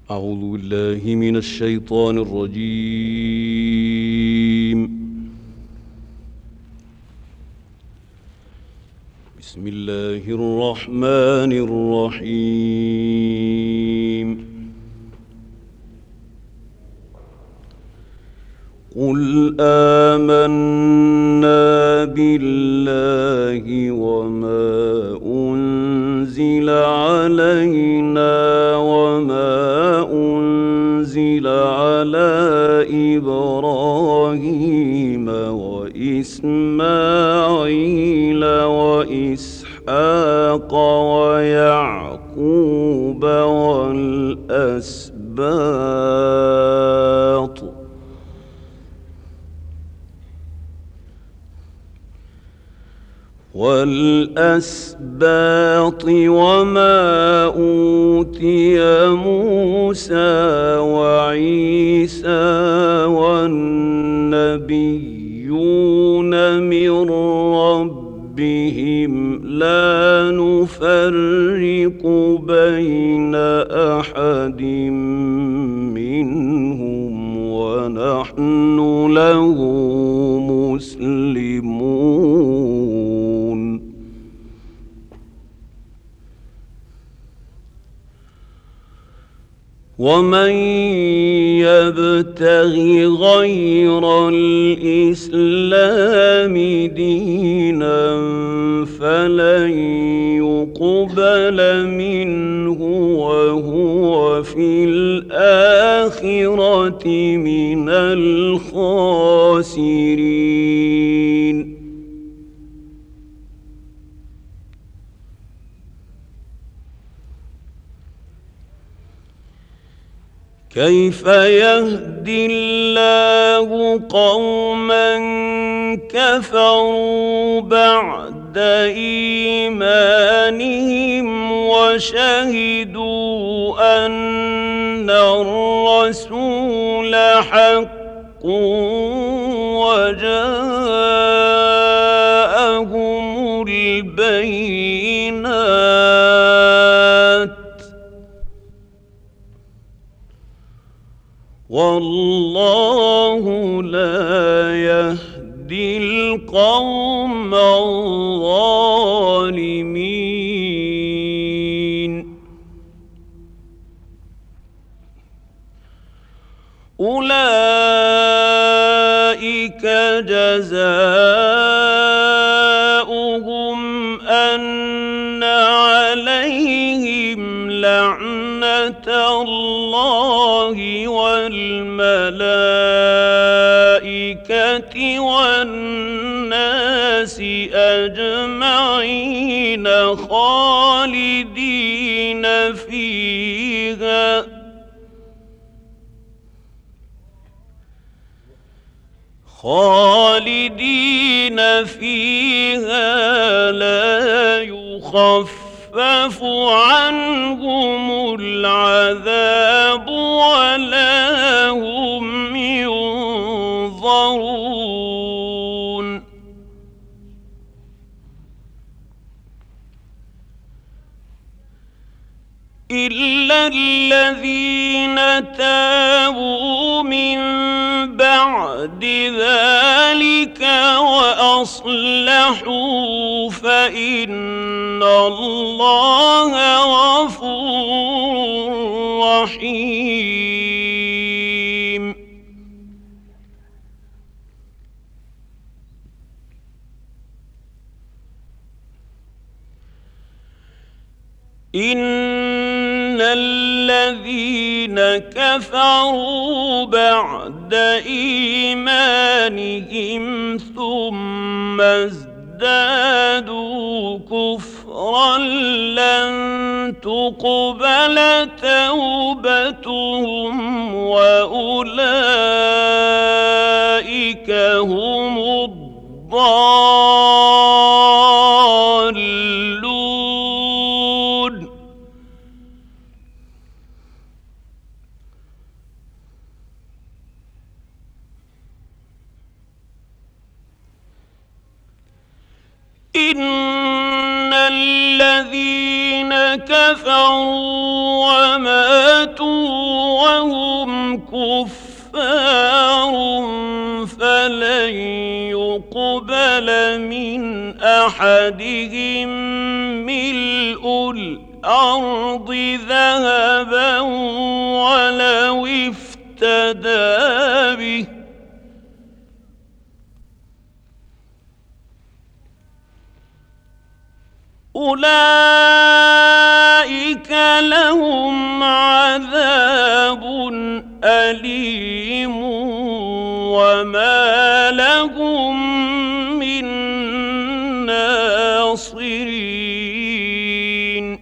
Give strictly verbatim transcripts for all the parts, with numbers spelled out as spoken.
أعوذ بالله من الشيطان الرجيم. بسم الله الرحمن الرحيم. قل آمنا بالله وما أنزل علينا وما أنزل على إبراهيم وإسماعيل وإسحاق ويعقوب والأسباط والأسباط وما أوتي موسى وعيسى والنبيون من ربهم لا نفرق بين أحد منهم ونحن له مسلمون. ومن يبتغ غير الإسلام دينا فلن يقبل منه وهو في الآخرة من الخاسرين. كيف يهدي الله قوما كفروا بعد إيمانهم وشهدوا أن الرسول حق وجاءهم البينات والله لا يهدي القوم الظالمين. أولئك جزاؤهم أن عليهم لعنة الله والملائكة والناس أجمعين خالدين فيها خالدين فيها لا يخفف عنهم العذاب ولا هم ينظرون. إلا الذين تابوا من بعد ذلك وأصلحوا فإن الله غفور رحيم. إن الذين كفروا بعد إيمانهم ثم ازدادوا كفرا لن تقبل توبتهم وأولئك هم الضالون. إن الذين كفروا وماتوا وهم كفار فلن يقبل من أحدهم ملء الأرض ذهبا ولو افتدى به أولئك لهم عذاب أليم وما لهم من ناصرين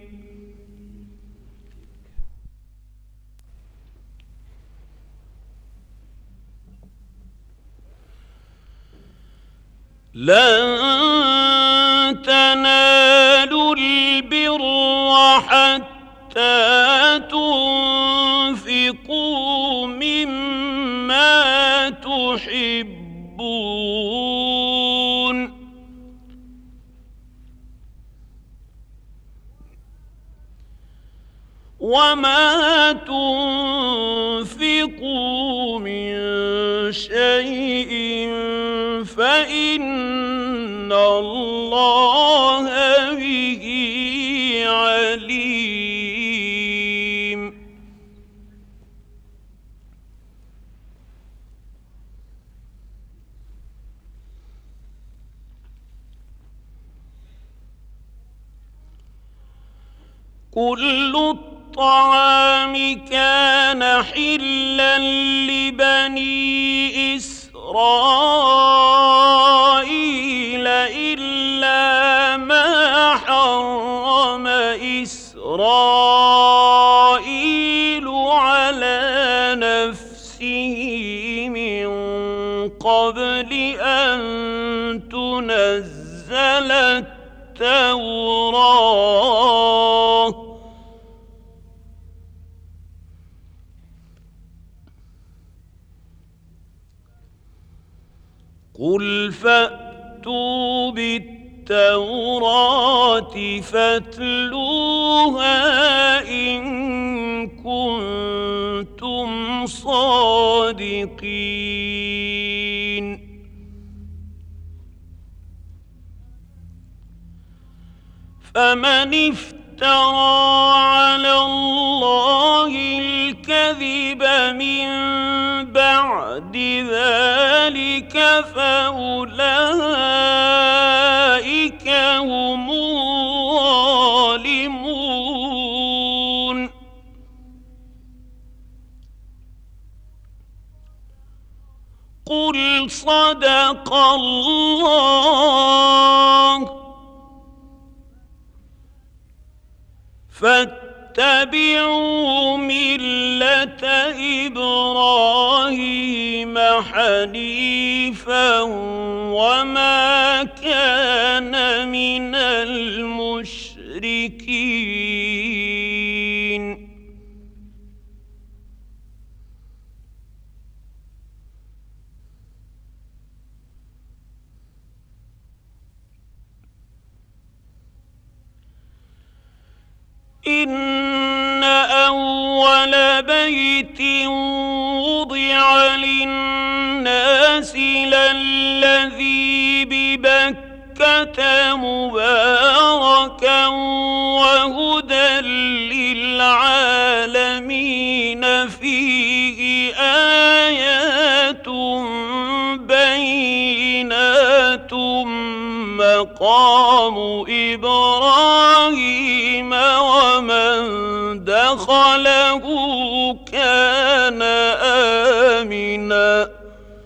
لن تنالوا البر حتى تنفقوا مما تحبون وما تنفقوا من شيء فإن الله به عليم كل الطعام كان حلا لبني إسرائيل إلا ما حرم إسرائيل على نفسه من قبل أن تنزل التوراة قل فأتوا بالتوراة فاتلوها إن كنتم صادقين فمن افترى على الله الكذب من بعد ذلك فأولئك هم الظالمون قل صدق الله فاتبعوا ملة إبراهيم حنيفا وما كان من المشركين إن أول بيت وضع للناس للذي ببكة مباركا وهدى للعالمين فيه آيات بينات مقام إبراهيم ومن دخله كان آمنا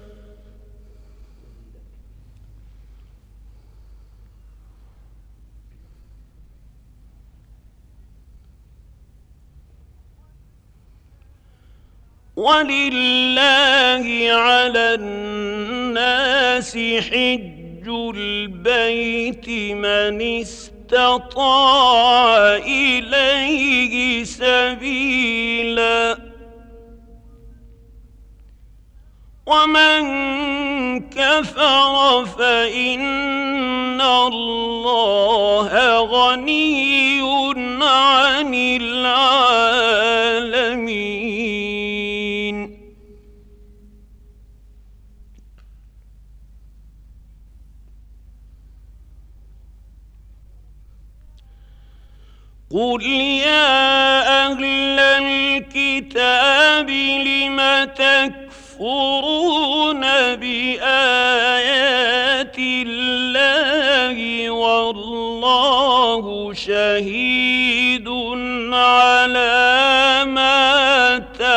ولله على الناس حج البيت من استطاع إليه سبيلا ومن كفر فإن الله غني عن العالمين قل يا أهل الكتاب لم تكفرون بآيات الله والله شهيد على ما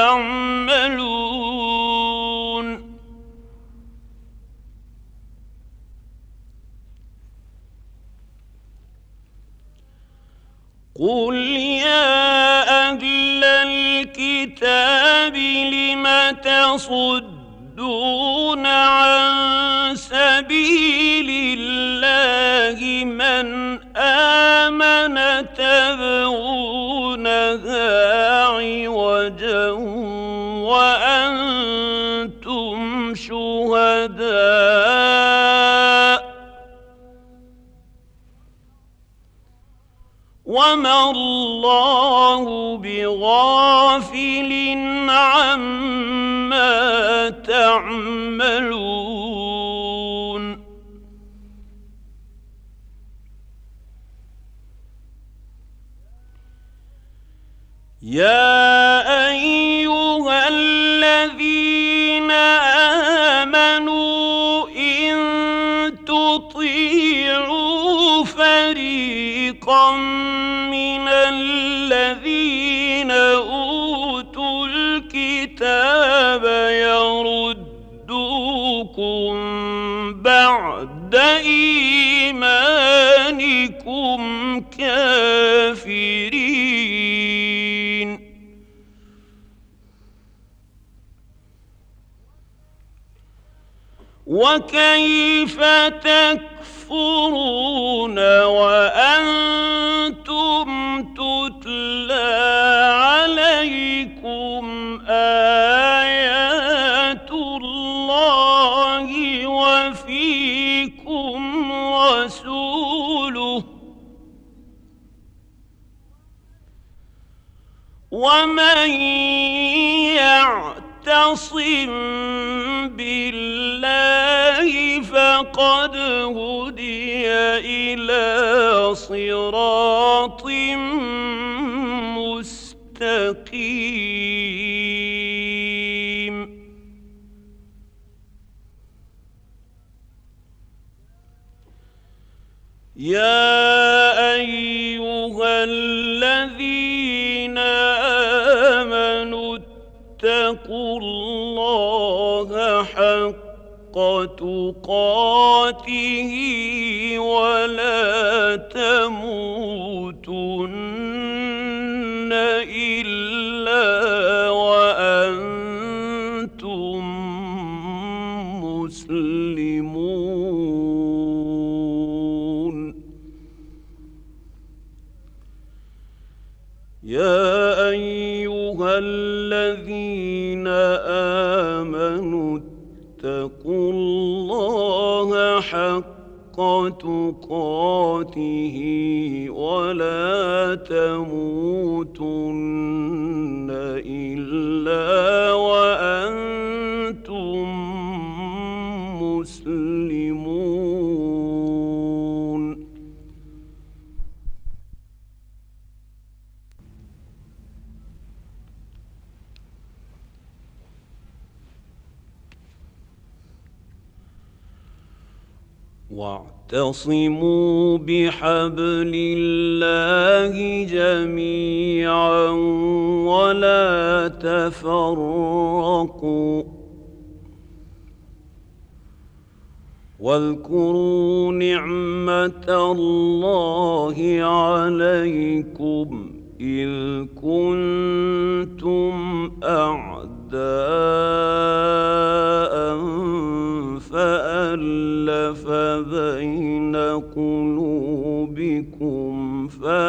تعملون قل يا أهل الكتاب لم تصدون عن سبيل الله من آمن تبغونها عوجا وأنتم شهداء وما الله بغافل عما تعملون يا أيها الذين آمنوا إن تطيعوا فريقا من الذين أوتوا الكتاب يردوكم بعد إيمانكم كافرين وكيف تكفرون وأنتم تتلى عليكم آيات الله وفيكم رسوله ومن يعتصم بالله فقد هدي إلى صراط مستقيم يا أيها الذين آمنوا اتقوا الله حق تقاته ولا تموتن إلا وأنتم مسلمون يا أيها الذين آمنوا اتقوا الله حق تقاته ولا تموتن إلا وأنتم مسلمون واعتصموا بحبل الله جميعا ولا تفرقوا واذكروا نعمة الله عليكم إذ كنتم أعداء فألف بين قلوبكم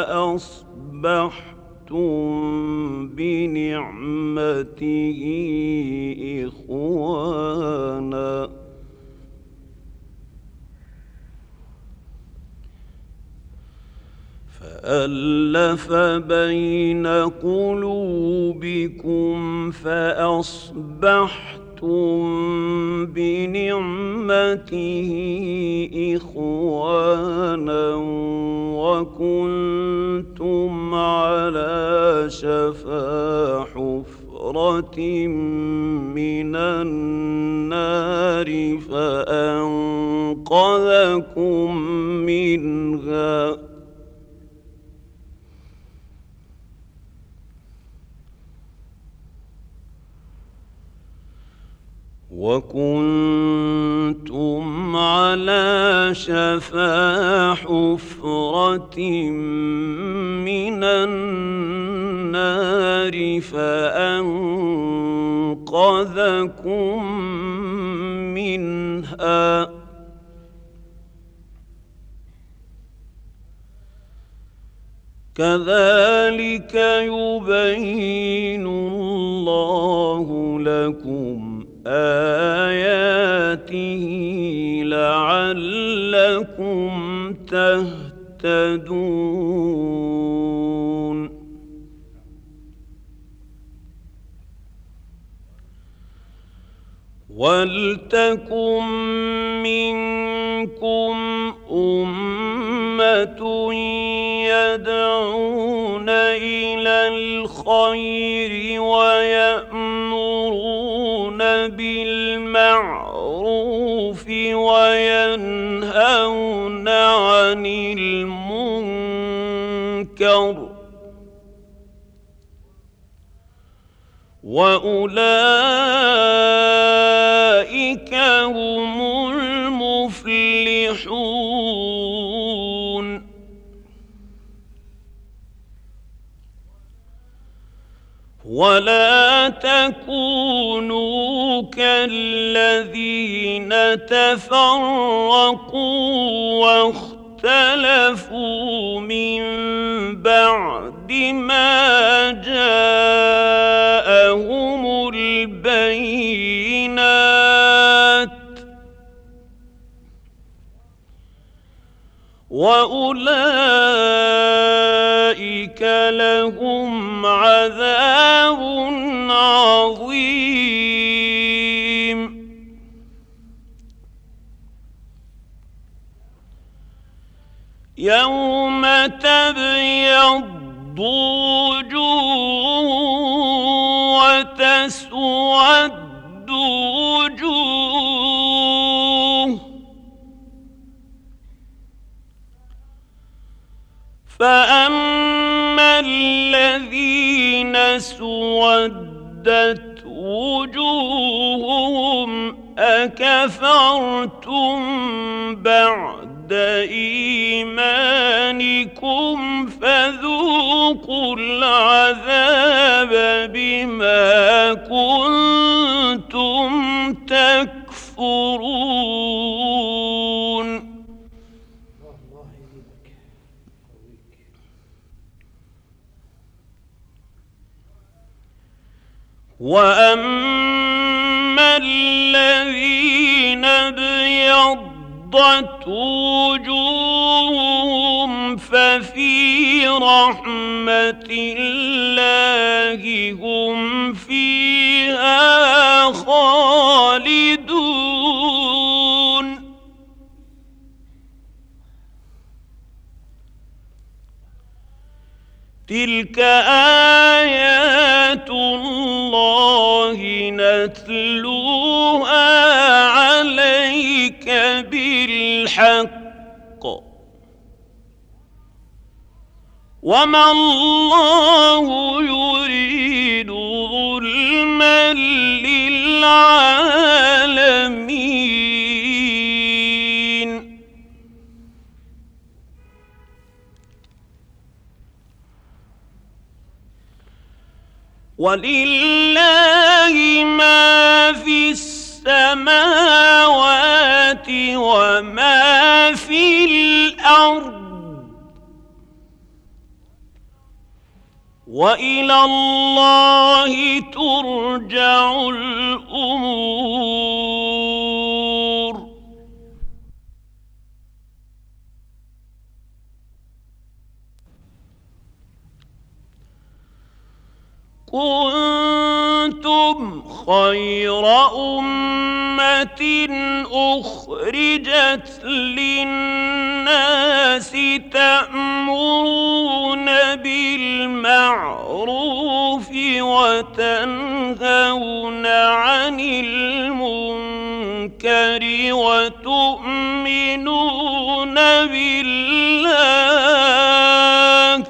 فأصبحتم بنعمته إخوانا فألف بين قلوبكم فأصبحتم بنعمته إخوانا وكنتم على شفا حفرة من النار فأنقذكم منها وكنتم على شفا حفرة من النار فأنقذكم منها كذلك يبين الله لكم آياته لعلكم تهتدون ولتكن منكم أمة يدعون إلى الخير ويأمرون بالمعروف وينهون عن المنكر وأولئك هم المفلحون ولا تكونوا كالذين تفرقوا واختلفوا من بعد ما جاءهم البينات وأولئك لهم عذاب عظيم يوم تبيض وجوه وتسود وجوه فأما الذين اسودت وجوههم أكفرتم بعد إيمانكم فذوقوا العذاب بما كنتم تكفرون وأما الذين ابيضت وجوههم ففي رحمة الله هم فيها خالدون تلك آيات الله نتلوها عليك بالحق وما الله يريد ظلما للعالمين ولله ما في السماوات وما في الأرض وإلى الله ترجع الأمور كنتم خير أمة أخرجت للناس تأمرون بالمعروف بالمعروف وتنهون عن المنكر وتؤمنون بالله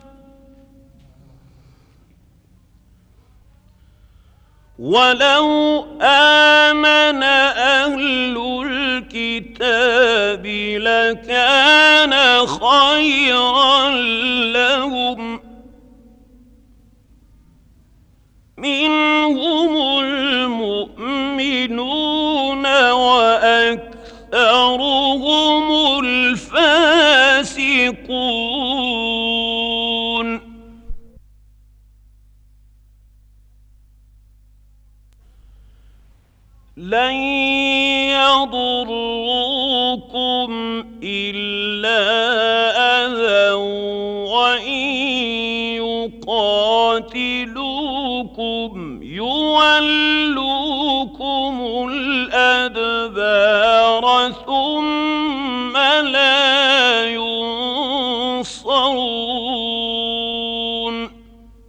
ولو آمن أهل الكتاب لكان خيرا لهم منهم المؤمنون وأكثرهم الفاسقون لن يضروكم إلا أذى وإن يقاتلوكم يولوكم الأدبار ثم لا ينصرون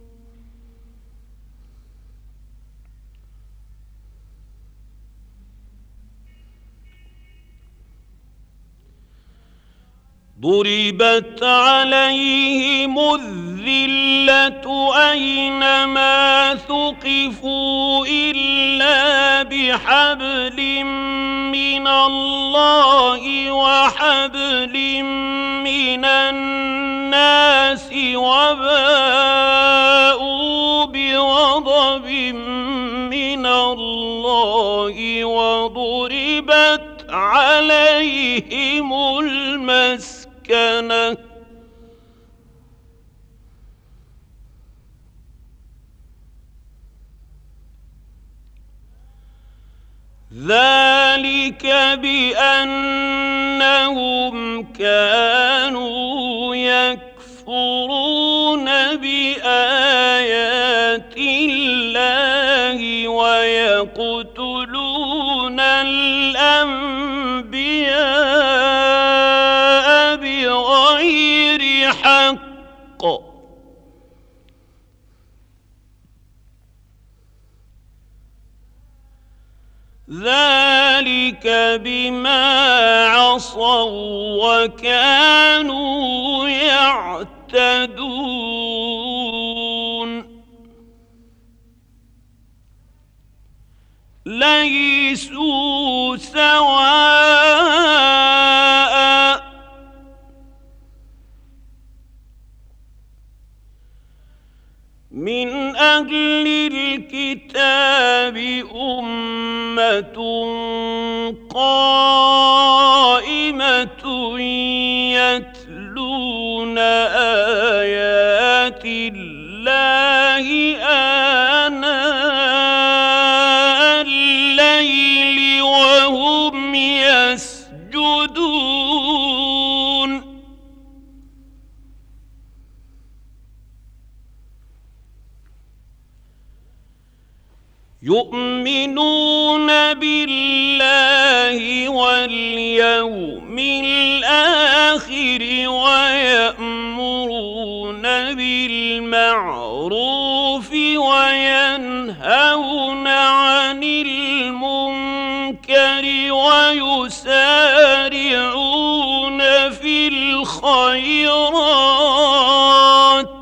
ضربت عليهم الذلة أينما ثقفوا إلا بحبل من الله وحبل من الناس وباءوا بغضب من الله وضربت عليهم المسكنة ذلك بأنهم كانوا يكفرون بآيات الله ويقتلون الأنبياء بغير حق ذلك بما عصوا وكانوا يعتدون ليسوا سواء من أهل الكتاب أمة قائمة يتلون آيات الله آناء الليل وهم يسجدون يؤمنون بالله واليوم الآخر ويأمرون بالمعروف وينهون عن المنكر ويسارعون في الخيرات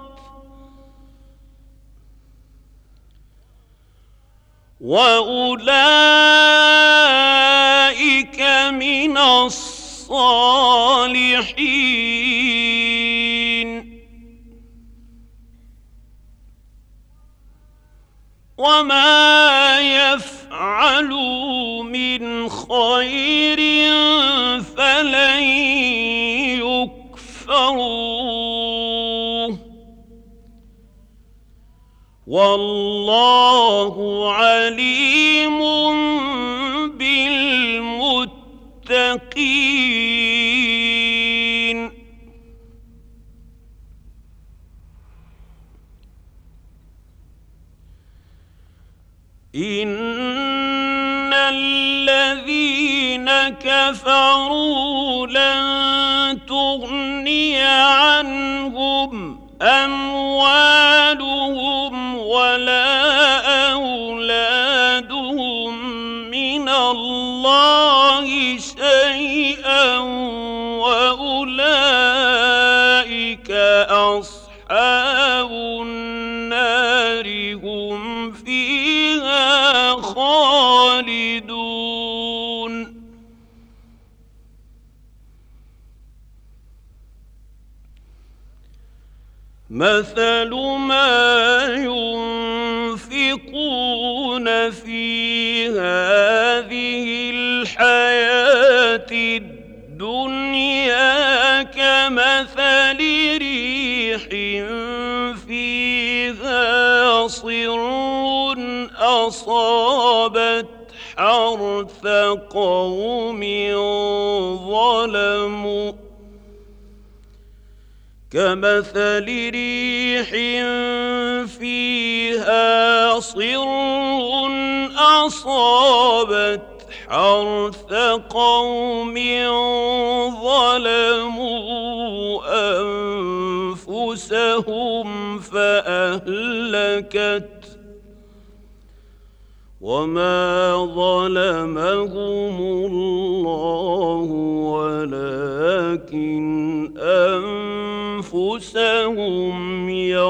وأولئك من الصالحين وما يفعلوا من خير فلن يكفروه والله عليم بالمتقين إن الذين كفروا لن تغني عنهم أموالهم ولا أولادهم من الله شيئا وأولئك أصحاب النار هم فيها خالدون. مثل ما ينفقون في هذه الحياة الدنيا كمثل ريح فيها صر أصابت حرث قوم ظلموا كمثل ريح فيها صر أصابت حرث قوم ظلموا أنفسهم فأهلكت وما ظلمهم الله ولكن أنفسهم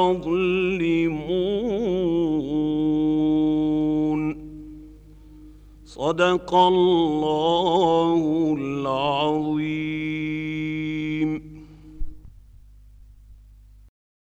يظلمون. صدق الله العظيم.